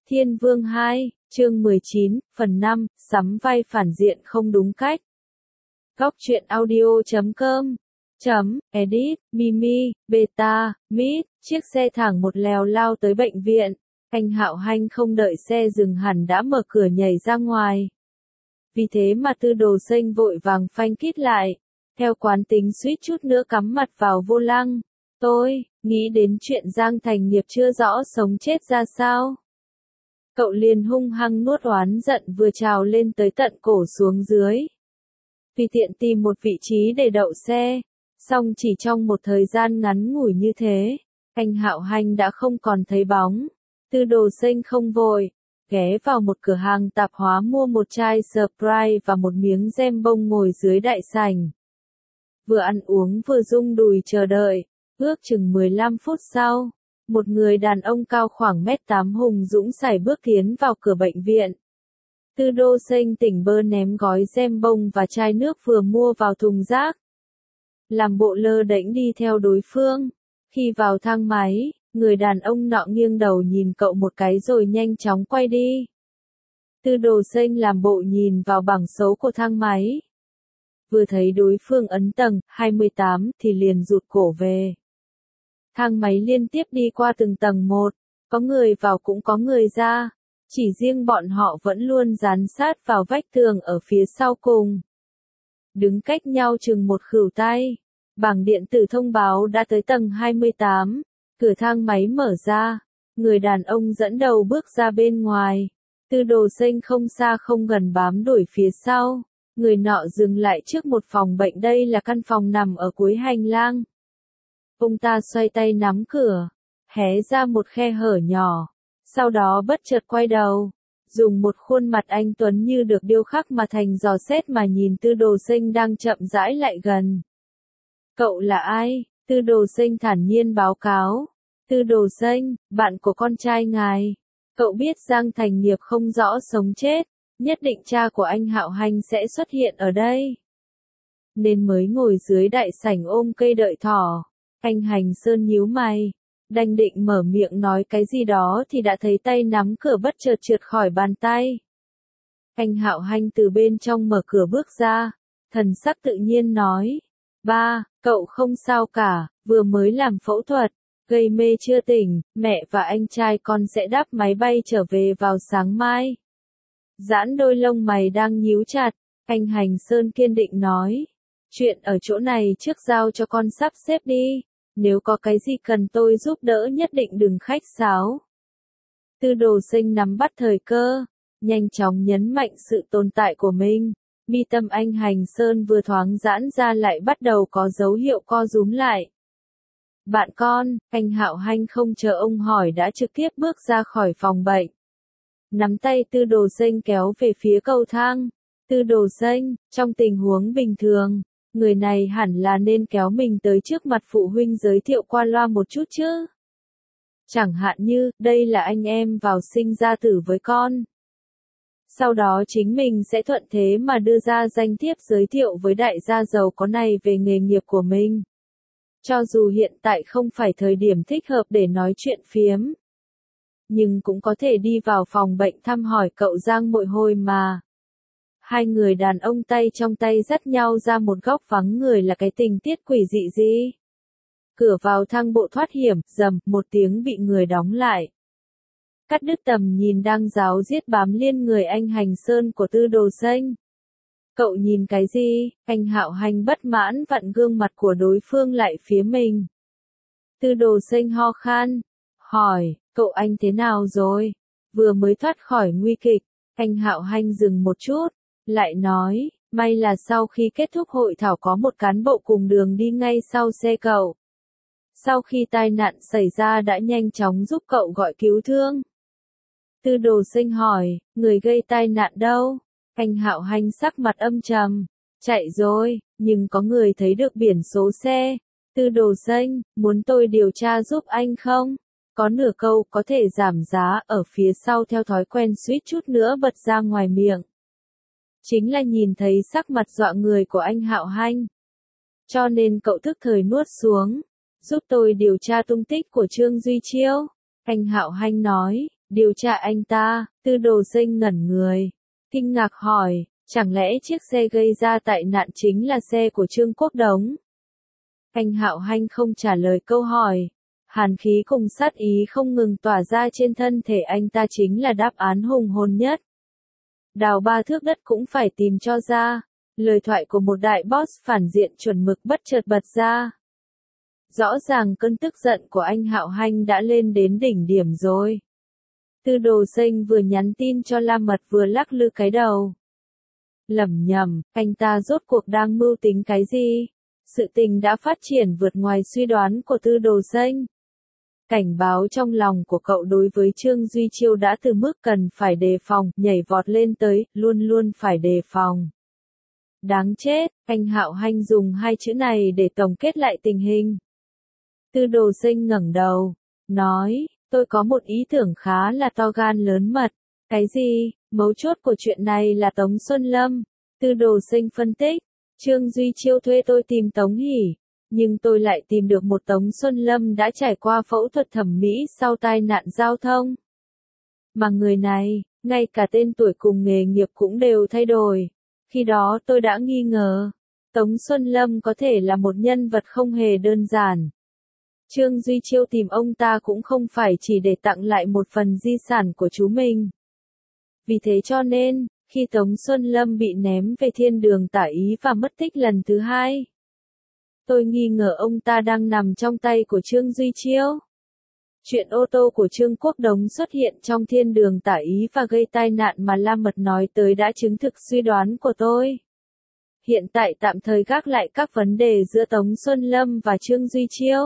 Thiên Vương 2, chương 19, phần 5, sắm vai phản diện không đúng cách. Góc truyện audio.com edit, Mimi, Beta, Mít, chiếc xe thẳng một lèo lao tới bệnh viện. Anh Hạo Hanh không đợi xe dừng hẳn đã mở cửa nhảy ra ngoài. Vì thế mà Tư Đồ Xanh vội vàng phanh kít lại. Theo quán tính suýt chút nữa cắm mặt vào vô lăng. Tôi nghĩ đến chuyện Giang Thành Nghiệp chưa rõ sống chết ra sao. Cậu liền hung hăng nuốt oán giận vừa trào lên tới tận cổ xuống dưới. Vì tiện tìm một vị trí để đậu xe, xong chỉ trong một thời gian ngắn ngủi như thế, anh Hạo Hanh đã không còn thấy bóng. Tư Đồ Xanh không vội, ghé vào một cửa hàng tạp hóa mua một chai Sprite và một miếng gem bông ngồi dưới đại sảnh. Vừa ăn uống vừa rung đùi chờ đợi, ước chừng 15 phút sau. Một người đàn ông cao khoảng 1m8 hùng dũng sải bước tiến vào cửa bệnh viện. Tư Đồ Xanh tỉnh bơ ném gói gem bông và chai nước vừa mua vào thùng rác. Làm bộ lơ đễnh đi theo đối phương. Khi vào thang máy, người đàn ông nọ nghiêng đầu nhìn cậu một cái rồi nhanh chóng quay đi. Tư Đồ Xanh làm bộ nhìn vào bảng số của thang máy. Vừa thấy đối phương ấn tầng 28 thì liền rụt cổ về. Thang máy liên tiếp đi qua từng tầng một, có người vào cũng có người ra, chỉ riêng bọn họ vẫn luôn dán sát vào vách tường ở phía sau cùng. Đứng cách nhau chừng một khuỷu tay, bảng điện tử thông báo đã tới tầng 28, cửa thang máy mở ra, người đàn ông dẫn đầu bước ra bên ngoài, Tư Đồ Xanh không xa không gần bám đuổi phía sau, người nọ dừng lại trước một phòng bệnh, đây là căn phòng nằm ở cuối hành lang. Ông ta xoay tay nắm cửa, hé ra một khe hở nhỏ, sau đó bất chợt quay đầu, dùng một khuôn mặt anh tuấn như được điêu khắc mà thành dò xét mà nhìn Tư Đồ Xanh đang chậm rãi lại gần. Cậu là ai? Tư Đồ Xanh thản nhiên báo cáo. Tư Đồ Xanh, bạn của con trai ngài. Cậu biết Giang Thành Nghiệp không rõ sống chết, nhất định cha của anh Hạo Hanh sẽ xuất hiện ở đây. Nên mới ngồi dưới đại sảnh ôm cây đợi thỏ. Anh Hành Sơn nhíu mày, đành định mở miệng nói cái gì đó thì đã thấy tay nắm cửa bất chợt trượt khỏi bàn tay. Anh Hạo Hanh từ bên trong mở cửa bước ra, thần sắc tự nhiên nói, ba, cậu không sao cả, vừa mới làm phẫu thuật, gây mê chưa tỉnh, mẹ và anh trai con sẽ đáp máy bay trở về vào sáng mai. Giãn đôi lông mày đang nhíu chặt, anh Hành Sơn kiên định nói, chuyện ở chỗ này trước giao cho con sắp xếp đi. Nếu có cái gì cần tôi giúp đỡ nhất định đừng khách sáo. Tư Đồ Xanh nắm bắt thời cơ, nhanh chóng nhấn mạnh sự tồn tại của mình. Mi tâm anh Hành Sơn vừa thoáng giãn ra lại bắt đầu có dấu hiệu co rúm lại. Bạn con, anh Hạo Hanh không chờ ông hỏi đã trực tiếp bước ra khỏi phòng bệnh. Nắm tay Tư Đồ Xanh kéo về phía cầu thang. Tư Đồ Xanh, trong tình huống bình thường, người này hẳn là nên kéo mình tới trước mặt phụ huynh giới thiệu qua loa một chút chứ. Chẳng hạn như, đây là anh em vào sinh ra tử với con. Sau đó chính mình sẽ thuận thế mà đưa ra danh thiếp giới thiệu với đại gia giàu có này về nghề nghiệp của mình. Cho dù hiện tại không phải thời điểm thích hợp để nói chuyện phiếm, nhưng cũng có thể đi vào phòng bệnh thăm hỏi cậu Giang Mội Hồi mà. Hai người đàn ông tay trong tay dắt nhau ra một góc vắng người là cái tình tiết quỷ dị gì? Cửa vào thang bộ thoát hiểm, rầm, một tiếng bị người đóng lại. Cắt đứt tầm nhìn đang ráo riết bám liên người anh Hành Sơn của Tư Đồ Xanh. Cậu nhìn cái gì? Anh Hạo Hanh bất mãn vặn gương mặt của đối phương lại phía mình. Tư Đồ Xanh ho khan, hỏi, cậu anh thế nào rồi? Vừa mới thoát khỏi nguy kịch, anh Hạo Hanh dừng một chút. Lại nói, may là sau khi kết thúc hội thảo có một cán bộ cùng đường đi ngay sau xe cậu. Sau khi tai nạn xảy ra đã nhanh chóng giúp cậu gọi cứu thương. Tư Đồ Xanh hỏi, người gây tai nạn đâu? Anh Hạo Hanh sắc mặt âm trầm, chạy rồi, nhưng có người thấy được biển số xe. Tư Đồ Xanh, muốn tôi điều tra giúp anh không? Có nửa câu có thể giảm giá ở phía sau theo thói quen suýt chút nữa bật ra ngoài miệng. Chính là nhìn thấy sắc mặt dọa người của anh Hạo Hanh. Cho nên cậu tức thời nuốt xuống. Giúp tôi điều tra tung tích của Trương Duy Chiêu. Anh Hạo Hanh nói, Điều tra anh ta, Tư Đồ Sinh ngẩn người. Kinh ngạc hỏi, chẳng lẽ chiếc xe gây ra tai nạn chính là xe của Trương Quốc Đống? Anh Hạo Hanh không trả lời câu hỏi. Hàn khí cùng sát ý không ngừng tỏa ra trên thân thể anh ta chính là đáp án hùng hồn nhất. Đào 3 thước đất cũng phải tìm cho ra. Lời thoại của một đại boss phản diện chuẩn mực bất chợt bật ra. Rõ ràng cơn tức giận của anh Hạo Hanh đã lên đến đỉnh điểm rồi. Tư Đồ Sinh vừa nhắn tin cho La Mật vừa lắc lư cái đầu. Lẩm nhẩm, anh ta rốt cuộc đang mưu tính cái gì? Sự tình đã phát triển vượt ngoài suy đoán của Tư Đồ Sinh. Cảnh báo trong lòng của cậu đối với Trương Duy Chiêu đã từ mức cần phải đề phòng, nhảy vọt lên tới, luôn luôn phải đề phòng. Đáng chết, anh Hạo Hanh dùng 2 chữ này để tổng kết lại tình hình. Tư Đồ Sinh ngẩng đầu, nói, tôi có một ý tưởng khá là to gan lớn mật. Cái gì? Mấu chốt của chuyện này là Tống Xuân Lâm. Tư Đồ Sinh phân tích, Trương Duy Chiêu thuê tôi tìm Tống Hỷ, nhưng tôi lại tìm được một Tống Xuân Lâm đã trải qua phẫu thuật thẩm mỹ sau tai nạn giao thông. Mà người này, ngay cả tên tuổi cùng nghề nghiệp cũng đều thay đổi. Khi đó tôi đã nghi ngờ, Tống Xuân Lâm có thể là một nhân vật không hề đơn giản. Trương Duy Chiêu tìm ông ta cũng không phải chỉ để tặng lại một phần di sản của chú mình. Vì thế cho nên, khi Tống Xuân Lâm bị ném về thiên đường tả ý và mất tích lần thứ 2, tôi nghi ngờ ông ta đang nằm trong tay của Trương Duy Chiêu. Chuyện ô tô của Trương Quốc Đống xuất hiện trong thiên đường tả ý và gây tai nạn mà La Mật nói tới đã chứng thực suy đoán của tôi. Hiện tại tạm thời gác lại các vấn đề giữa Tống Xuân Lâm và Trương Duy Chiêu.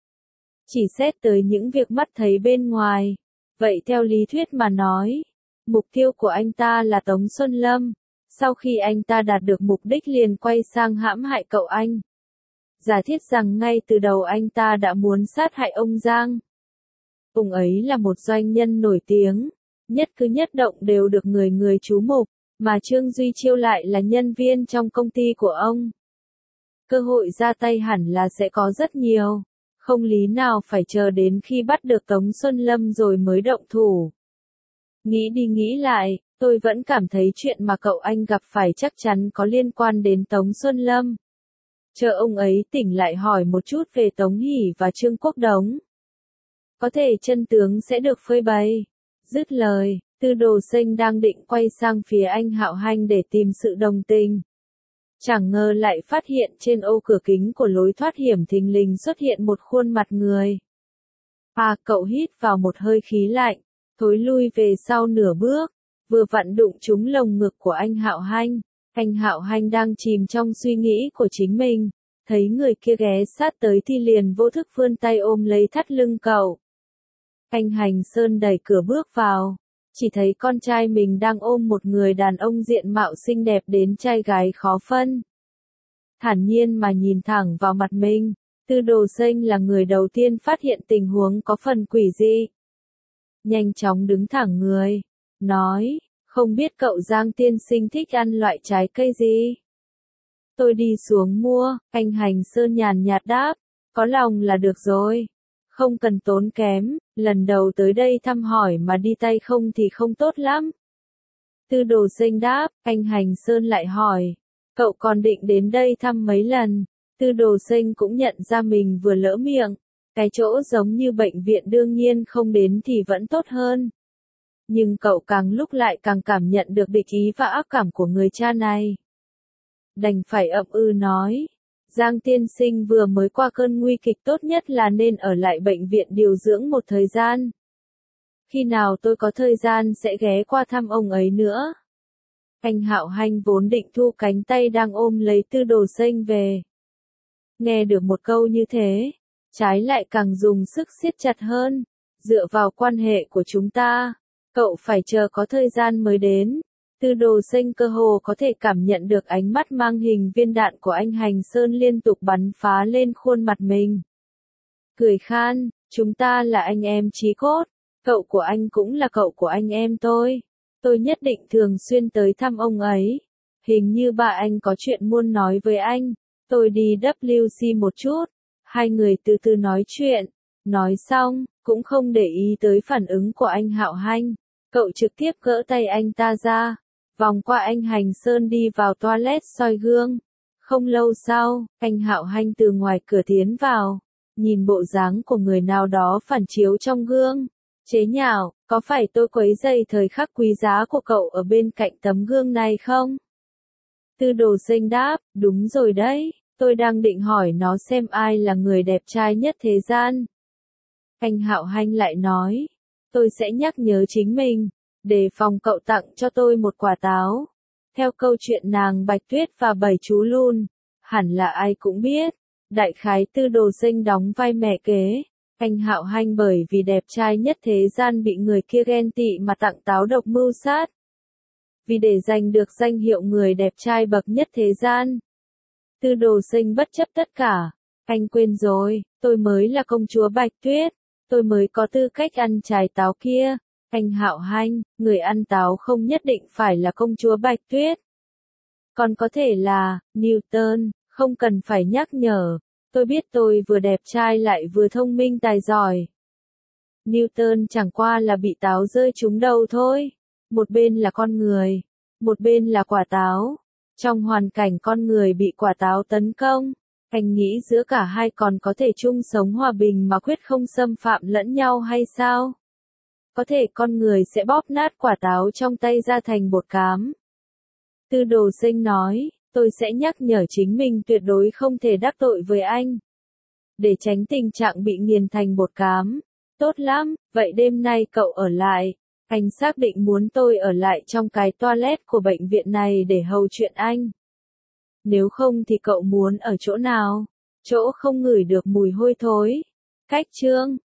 Chỉ xét tới những việc mắt thấy bên ngoài. Vậy theo lý thuyết mà nói, mục tiêu của anh ta là Tống Xuân Lâm. Sau khi anh ta đạt được mục đích liền quay sang hãm hại cậu anh. Giả thiết rằng ngay từ đầu anh ta đã muốn sát hại ông Giang. Ông ấy là một doanh nhân nổi tiếng, nhất cử nhất động đều được người người chú mục, mà Trương Duy Chiêu lại là nhân viên trong công ty của ông. Cơ hội ra tay hẳn là sẽ có rất nhiều, không lý nào phải chờ đến khi bắt được Tống Xuân Lâm rồi mới động thủ. Nghĩ đi nghĩ lại, tôi vẫn cảm thấy chuyện mà cậu anh gặp phải chắc chắn có liên quan đến Tống Xuân Lâm. Chờ ông ấy tỉnh lại hỏi một chút về Tống Hỷ và Trương Quốc Đống. Có thể chân tướng sẽ được phơi bày. Dứt lời, Tư Đồ Sinh đang định quay sang phía anh Hạo Hanh để tìm sự đồng tình. Chẳng ngờ lại phát hiện trên ô cửa kính của lối thoát hiểm thình lình xuất hiện một khuôn mặt người. Cậu hít vào một hơi khí lạnh, thối lui về sau nửa bước, vừa vặn đụng trúng lồng ngực của anh Hạo Hanh. Anh Hạo Hanh đang chìm trong suy nghĩ của chính mình, thấy người kia ghé sát tới thì liền vô thức vươn tay ôm lấy thắt lưng cậu. Anh Hành Sơn đẩy cửa bước vào, chỉ thấy con trai mình đang ôm một người đàn ông diện mạo xinh đẹp đến trai gái khó phân. Thản nhiên mà nhìn thẳng vào mặt mình, Tư Đồ Sinh là người đầu tiên phát hiện tình huống có phần quỷ dị. Nhanh chóng đứng thẳng người, nói, không biết cậu Giang tiên sinh thích ăn loại trái cây gì? Tôi đi xuống mua, anh Hành Sơn nhàn nhạt đáp, có lòng là được rồi. Không cần tốn kém, lần đầu tới đây thăm hỏi mà đi tay không thì không tốt lắm. Tư Đồ Sinh đáp, anh Hành Sơn lại hỏi, cậu còn định đến đây thăm mấy lần? Tư Đồ Sinh cũng nhận ra mình vừa lỡ miệng, cái chỗ giống như bệnh viện đương nhiên không đến thì vẫn tốt hơn. Nhưng cậu càng lúc lại càng cảm nhận được địch ý và ác cảm của người cha này. Đành phải ậm ừ nói. Giang tiên sinh vừa mới qua cơn nguy kịch, tốt nhất là nên ở lại bệnh viện điều dưỡng một thời gian. Khi nào tôi có thời gian sẽ ghé qua thăm ông ấy nữa. Anh Hạo Hanh vốn định thu cánh tay đang ôm lấy Tư Đồ Sinh về. Nghe được một câu như thế, trái lại càng dùng sức siết chặt hơn. Dựa vào quan hệ của chúng ta, cậu phải chờ có thời gian mới đến. Tư Đồ Sinh cơ hồ có thể cảm nhận được ánh mắt mang hình viên đạn của anh Hành Sơn liên tục bắn phá lên khuôn mặt mình. Cười khan, chúng ta là anh em chí cốt, cậu của anh cũng là cậu của anh em tôi. Tôi nhất định thường xuyên tới thăm ông ấy. Hình như ba anh có chuyện muốn nói với anh. Tôi đi WC một chút. Hai người từ từ nói chuyện. Nói xong, cũng không để ý tới phản ứng của anh Hạo Hanh. Cậu trực tiếp gỡ tay anh ta ra, vòng qua anh Hành Sơn đi vào toilet soi gương. Không lâu sau, anh Hạo Hanh từ ngoài cửa tiến vào, nhìn bộ dáng của người nào đó phản chiếu trong gương. Chế nhạo, có phải tôi quấy rầy thời khắc quý giá của cậu ở bên cạnh tấm gương này không? Tư Đồ Sinh đáp, đúng rồi đấy, tôi đang định hỏi nó xem ai là người đẹp trai nhất thế gian. Anh Hạo Hanh lại nói, tôi sẽ nhắc nhớ chính mình, để phòng cậu tặng cho tôi một quả táo. Theo câu chuyện nàng Bạch Tuyết và 7 chú lùn, hẳn là ai cũng biết, đại khái Tư Đồ Sinh đóng vai mẹ kế. Anh Hạo Hanh bởi vì đẹp trai nhất thế gian bị người kia ghen tị mà tặng táo độc mưu sát. Vì để giành được danh hiệu người đẹp trai bậc nhất thế gian, Tư Đồ Sinh bất chấp tất cả. Anh quên rồi, tôi mới là công chúa Bạch Tuyết, tôi mới có tư cách ăn trái táo kia. Anh Hạo Hanh, người ăn táo không nhất định phải là công chúa Bạch Tuyết. Còn có thể là Newton, không cần phải nhắc nhở. Tôi biết tôi vừa đẹp trai lại vừa thông minh tài giỏi. Newton chẳng qua là bị táo rơi trúng đầu thôi. Một bên là con người, một bên là quả táo. Trong hoàn cảnh con người bị quả táo tấn công, anh nghĩ giữa cả hai còn có thể chung sống hòa bình mà quyết không xâm phạm lẫn nhau hay sao? Có thể con người sẽ bóp nát quả táo trong tay ra thành bột cám. Tư Đồ Sinh nói, tôi sẽ nhắc nhở chính mình tuyệt đối không thể đắc tội với anh, để tránh tình trạng bị nghiền thành bột cám. Tốt lắm, vậy đêm nay cậu ở lại. Anh xác định muốn tôi ở lại trong cái toilet của bệnh viện này để hầu chuyện anh. Nếu không thì cậu muốn ở chỗ nào? Chỗ không ngửi được mùi hôi thối. Cách chương